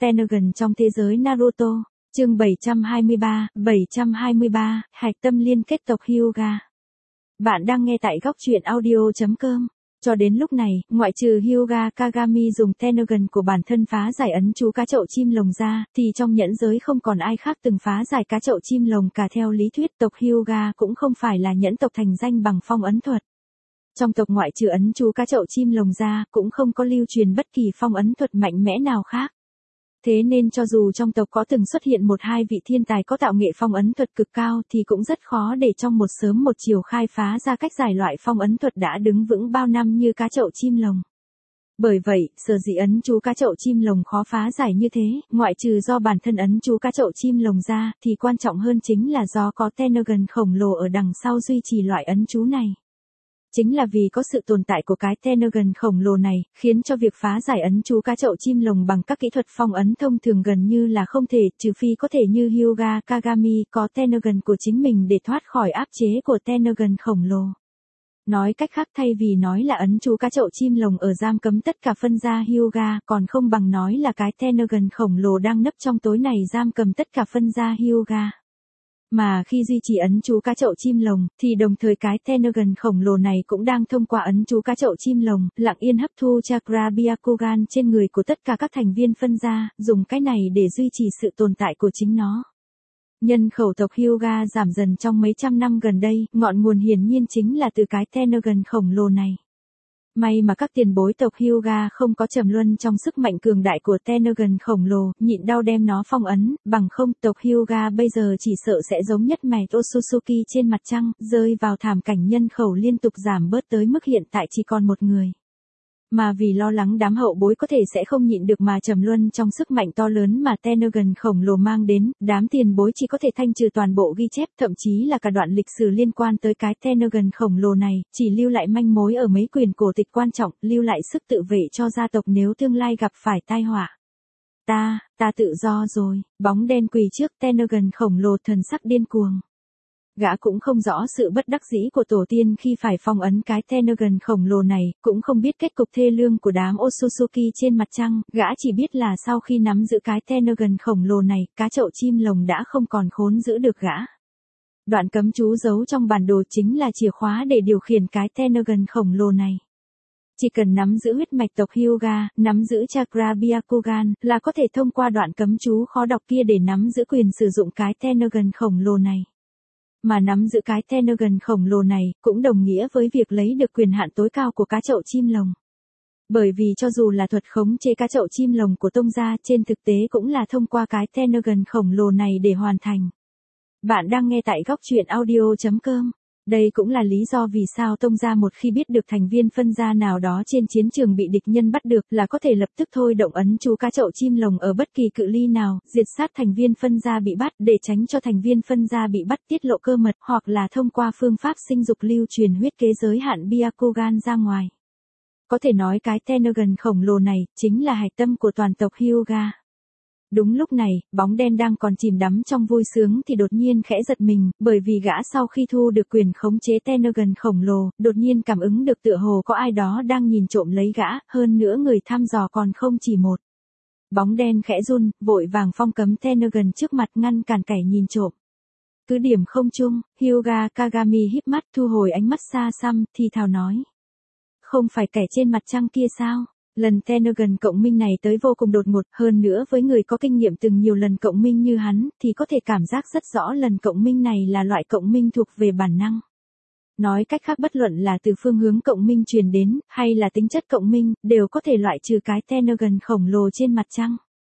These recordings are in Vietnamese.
Tenergan trong thế giới Naruto. Chương 723, hạch tâm liên kết tộc Hyuga. Bạn đang nghe tại góc truyện audio.com. Cho đến lúc này, ngoại trừ Hyuga Kagami dùng Tenergan của bản thân phá giải ấn chú cá chậu chim lồng ra, thì trong nhẫn giới không còn ai khác từng phá giải cá chậu chim lồng cả. Theo lý thuyết tộc Hyuga cũng không phải là nhẫn tộc thành danh bằng phong ấn thuật. Trong tộc ngoại trừ ấn chú cá chậu chim lồng ra, cũng không có lưu truyền bất kỳ phong ấn thuật mạnh mẽ nào khác. Thế nên cho dù trong tộc có từng xuất hiện một hai vị thiên tài có tạo nghệ phong ấn thuật cực cao thì cũng rất khó để trong một sớm một chiều khai phá ra cách giải loại phong ấn thuật đã đứng vững bao năm như cá chậu chim lồng. Bởi vậy, sở dĩ ấn chú cá chậu chim lồng khó phá giải như thế, ngoại trừ do bản thân ấn chú cá chậu chim lồng ra, thì quan trọng hơn chính là do có Tenergan khổng lồ ở đằng sau duy trì loại ấn chú này. Chính là vì có sự tồn tại của cái Tenergan khổng lồ này, khiến cho việc phá giải ấn chú cá chậu chim lồng bằng các kỹ thuật phong ấn thông thường gần như là không thể, trừ phi có thể như Hyuga Kagami có Tenergan của chính mình để thoát khỏi áp chế của Tenergan khổng lồ. Nói cách khác, thay vì nói là ấn chú cá chậu chim lồng ở giam cấm tất cả phân gia Hyuga, còn không bằng nói là cái Tenergan khổng lồ đang nấp trong tối này giam cầm tất cả phân gia Hyuga. Mà khi duy trì ấn chú cá chậu chim lồng, thì đồng thời cái Tenergan khổng lồ này cũng đang thông qua ấn chú cá chậu chim lồng, lặng yên hấp thu chakra Byakugan trên người của tất cả các thành viên phân gia, dùng cái này để duy trì sự tồn tại của chính nó. Nhân khẩu tộc Hyuga giảm dần trong mấy trăm năm gần đây, ngọn nguồn hiển nhiên chính là từ cái Tenergan khổng lồ này. May mà các tiền bối tộc Hyuga không có trầm luân trong sức mạnh cường đại của Tenergan khổng lồ, nhịn đau đem nó phong ấn, bằng không tộc Hyuga bây giờ chỉ sợ sẽ giống nhất mày Otsutsuki trên mặt trăng, rơi vào thảm cảnh nhân khẩu liên tục giảm bớt tới mức hiện tại chỉ còn một người. Mà vì lo lắng đám hậu bối có thể sẽ không nhịn được mà trầm luân trong sức mạnh to lớn mà Tenergan khổng lồ mang đến, đám tiền bối chỉ có thể thanh trừ toàn bộ ghi chép, thậm chí là cả đoạn lịch sử liên quan tới cái Tenergan khổng lồ này, chỉ lưu lại manh mối ở mấy quyển cổ tịch quan trọng, lưu lại sức tự vệ cho gia tộc nếu tương lai gặp phải tai họa. Ta tự do rồi, bóng đen quỳ trước Tenergan khổng lồ thần sắc điên cuồng. Gã cũng không rõ sự bất đắc dĩ của tổ tiên khi phải phong ấn cái Tenergan khổng lồ này, cũng không biết kết cục thê lương của đám Otsutsuki trên mặt trăng, gã chỉ biết là sau khi nắm giữ cái Tenergan khổng lồ này, cá chậu chim lồng đã không còn khốn giữ được gã. Đoạn cấm chú giấu trong bản đồ chính là chìa khóa để điều khiển cái Tenergan khổng lồ này. Chỉ cần nắm giữ huyết mạch tộc Hyuga, nắm giữ chakra Byakugan, là có thể thông qua đoạn cấm chú khó đọc kia để nắm giữ quyền sử dụng cái Tenergan khổng lồ này. Mà nắm giữ cái Tenergan khổng lồ này, cũng đồng nghĩa với việc lấy được quyền hạn tối cao của cá chậu chim lồng. Bởi vì cho dù là thuật khống chế cá chậu chim lồng của tông gia, trên thực tế cũng là thông qua cái Tenergan khổng lồ này để hoàn thành. Bạn đang nghe tại góc truyện audio.com. Đây cũng là lý do vì sao tông gia một khi biết được thành viên phân gia nào đó trên chiến trường bị địch nhân bắt được là có thể lập tức thôi động ấn chú cá chậu chim lồng ở bất kỳ cự ly nào, diệt sát thành viên phân gia bị bắt để tránh cho thành viên phân gia bị bắt tiết lộ cơ mật, hoặc là thông qua phương pháp sinh dục lưu truyền huyết kế giới hạn Byakugan ra ngoài. Có thể nói cái Tenergan khổng lồ này chính là hạch tâm của toàn tộc Hyuga. Đúng lúc này, bóng đen đang còn chìm đắm trong vui sướng thì đột nhiên khẽ giật mình, bởi vì gã sau khi thu được quyền khống chế Tenergan khổng lồ, đột nhiên cảm ứng được tựa hồ có ai đó đang nhìn trộm lấy gã, hơn nữa người thăm dò còn không chỉ một. Bóng đen khẽ run, vội vàng phong cấm Tenergan trước mặt ngăn cản kẻ nhìn trộm. Cứ điểm không trung, Hyuga Kagami híp mắt thu hồi ánh mắt xa xăm, thì thào nói. Không phải kẻ trên mặt trăng kia sao? Lần Tenergan cộng minh này tới vô cùng đột ngột, hơn nữa với người có kinh nghiệm từng nhiều lần cộng minh như hắn, thì có thể cảm giác rất rõ lần cộng minh này là loại cộng minh thuộc về bản năng. Nói cách khác, bất luận là từ phương hướng cộng minh truyền đến, hay là tính chất cộng minh, đều có thể loại trừ cái Tenergan khổng lồ trên mặt trăng.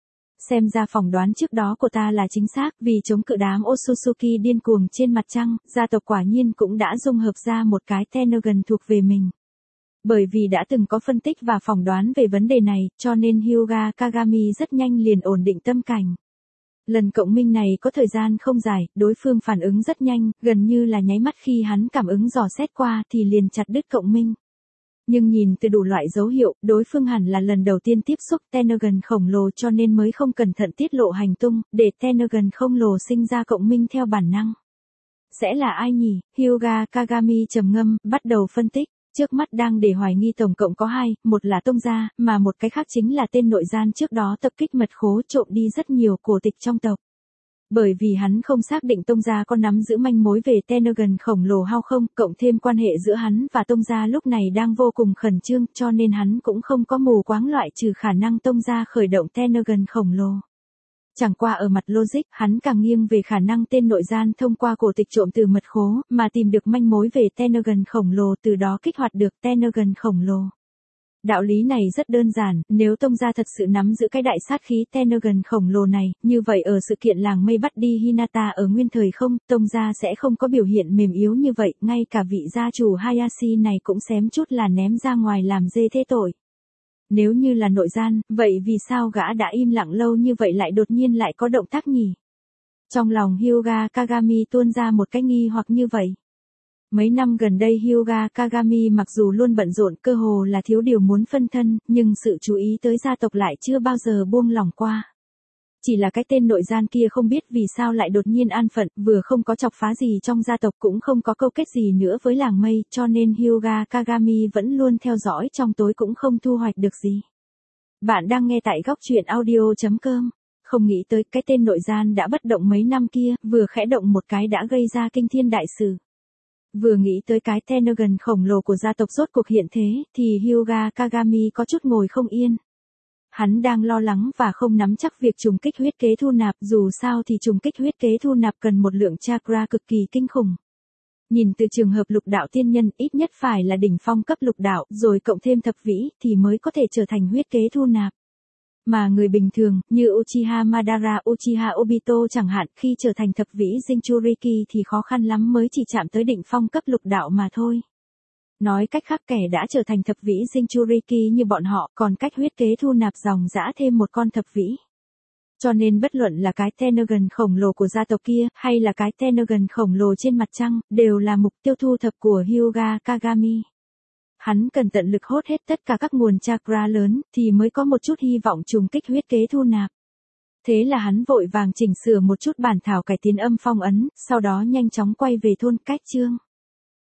Xem ra phỏng đoán trước đó của ta là chính xác, vì chống cự đám Otsutsuki điên cuồng trên mặt trăng, gia tộc quả nhiên cũng đã dung hợp ra một cái Tenergan thuộc về mình. Bởi vì đã từng có phân tích và phỏng đoán về vấn đề này, cho nên Hyuga Kagami rất nhanh liền ổn định tâm cảnh. Lần cộng minh này có thời gian không dài, đối phương phản ứng rất nhanh, gần như là nháy mắt khi hắn cảm ứng dò xét qua thì liền chặt đứt cộng minh. Nhưng nhìn từ đủ loại dấu hiệu, đối phương hẳn là lần đầu tiên tiếp xúc Tenergan khổng lồ cho nên mới không cẩn thận tiết lộ hành tung, để Tenergan khổng lồ sinh ra cộng minh theo bản năng. Sẽ là ai nhỉ? Hyuga Kagami trầm ngâm, bắt đầu phân tích. Trước mắt đang để hoài nghi tổng cộng có hai, một là Tông gia, mà một cái khác chính là tên nội gian trước đó tập kích mật khố trộm đi rất nhiều cổ tịch trong tộc. Bởi vì hắn không xác định Tông gia có nắm giữ manh mối về Tenergan khổng lồ hay không, cộng thêm quan hệ giữa hắn và Tông gia lúc này đang vô cùng khẩn trương, cho nên hắn cũng không có mù quáng loại trừ khả năng Tông gia khởi động Tenergan khổng lồ. Chẳng qua ở mặt logic, hắn càng nghiêng về khả năng tên nội gian thông qua cổ tịch trộm từ mật khố, mà tìm được manh mối về Tenergan khổng lồ, từ đó kích hoạt được Tenergan khổng lồ. Đạo lý này rất đơn giản, nếu Tông gia thật sự nắm giữ cái đại sát khí Tenergan khổng lồ này, như vậy ở sự kiện làng mây bắt đi Hinata ở nguyên thời không, Tông gia sẽ không có biểu hiện mềm yếu như vậy, ngay cả vị gia chủ Hayashi này cũng xém chút là ném ra ngoài làm dê thế tội. Nếu như là nội gian, vậy vì sao gã đã im lặng lâu như vậy lại đột nhiên lại có động tác nhỉ? Trong lòng Hyuga Kagami tuôn ra một cái nghi hoặc như vậy. Mấy năm gần đây Hyuga Kagami mặc dù luôn bận rộn cơ hồ là thiếu điều muốn phân thân, nhưng sự chú ý tới gia tộc lại chưa bao giờ buông lỏng qua. Chỉ là cái tên nội gian kia không biết vì sao lại đột nhiên an phận, vừa không có chọc phá gì trong gia tộc cũng không có câu kết gì nữa với làng mây, cho nên Hyuga Kagami vẫn luôn theo dõi trong tối cũng không thu hoạch được gì. Bạn đang nghe tại góc truyện audio.com. Không nghĩ tới cái tên nội gian đã bất động mấy năm kia, vừa khẽ động một cái đã gây ra kinh thiên đại sự. Vừa nghĩ tới cái Tenergan khổng lồ của gia tộc rốt cuộc hiện thế, thì Hyuga Kagami có chút ngồi không yên. Hắn đang lo lắng và không nắm chắc việc trùng kích huyết kế thu nạp, dù sao thì trùng kích huyết kế thu nạp cần một lượng chakra cực kỳ kinh khủng. Nhìn từ trường hợp lục đạo tiên nhân, ít nhất phải là đỉnh phong cấp lục đạo, rồi cộng thêm thập vĩ, thì mới có thể trở thành huyết kế thu nạp. Mà người bình thường, như Uchiha Madara, Uchiha Obito chẳng hạn, khi trở thành thập vĩ Jinchuriki thì khó khăn lắm mới chỉ chạm tới đỉnh phong cấp lục đạo mà thôi. Nói cách khác, kẻ đã trở thành thập vĩ Jinchuriki như bọn họ còn cách huyết kế thu nạp dòng dã thêm một con thập vĩ. Cho nên bất luận là cái Tenergan khổng lồ của gia tộc kia, hay là cái Tenergan khổng lồ trên mặt trăng, đều là mục tiêu thu thập của Hyuga Kagami. Hắn cần tận lực hốt hết tất cả các nguồn chakra lớn, thì mới có một chút hy vọng trùng kích huyết kế thu nạp. Thế là hắn vội vàng chỉnh sửa một chút bản thảo cải tiến âm phong ấn, sau đó nhanh chóng quay về thôn Cách Chương.